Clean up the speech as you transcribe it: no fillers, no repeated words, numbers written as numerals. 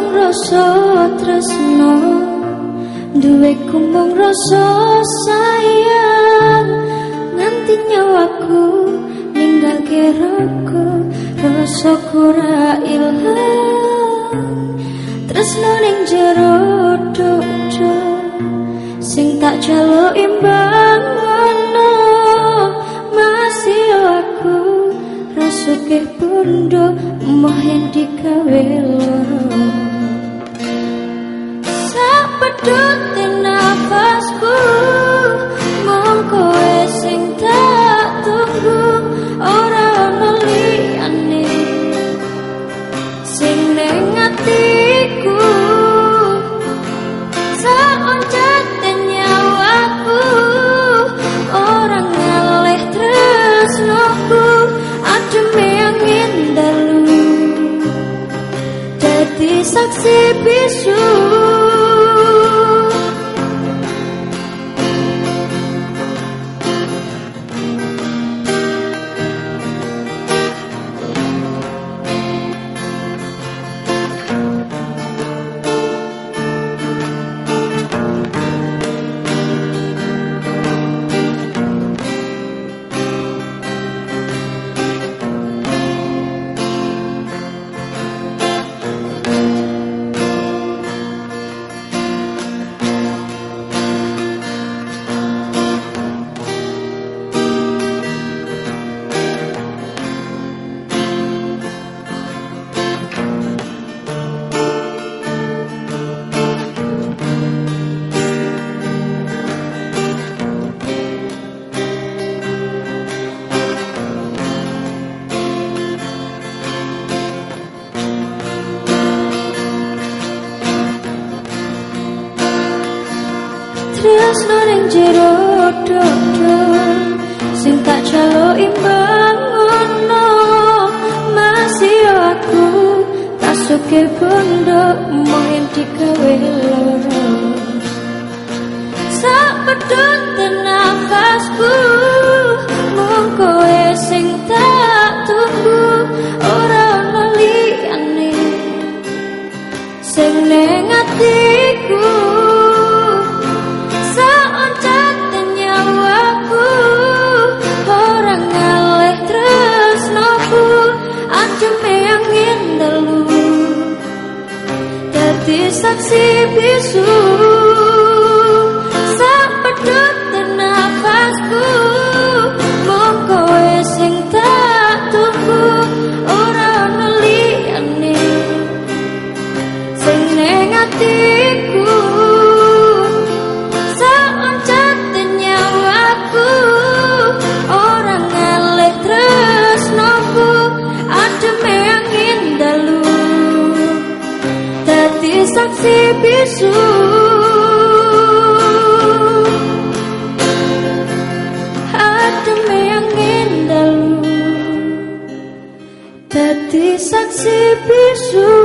mung rasa tresno, duweku mung rasa sayang. Nganti nyawaku ninggalke raga, rasaku ra ilang. Tresno ning jero dodo sing tak jaluk imbang ana, masih aku rasukeh bondo moh yen digawe loro. Sak pedhot nafasku mung kowe sing tak tunggu, ora ono liyane sing ning atiku. Sak onjate nyawaku ora ngalih tresnoku, ademe angin dalu dadi saksi bisu. Tresno ning jero dodo sing tak jaluk imbang ana, masih aku rasukeh bondo moh yen digawe loro. Sak pedhot nafasku mung kowe sing tak tunggu, ora ono liyane sing ning atiku. Saksi bisu sak pedhot nafasku mung kowe sing tak tunggu, ora ono liyane sing ning atiku. Sak oncate nyawaku ora ngalih tresnoku, ademe angin dalu saksi bisu. Ademe angin dalu dadi saksi bisu.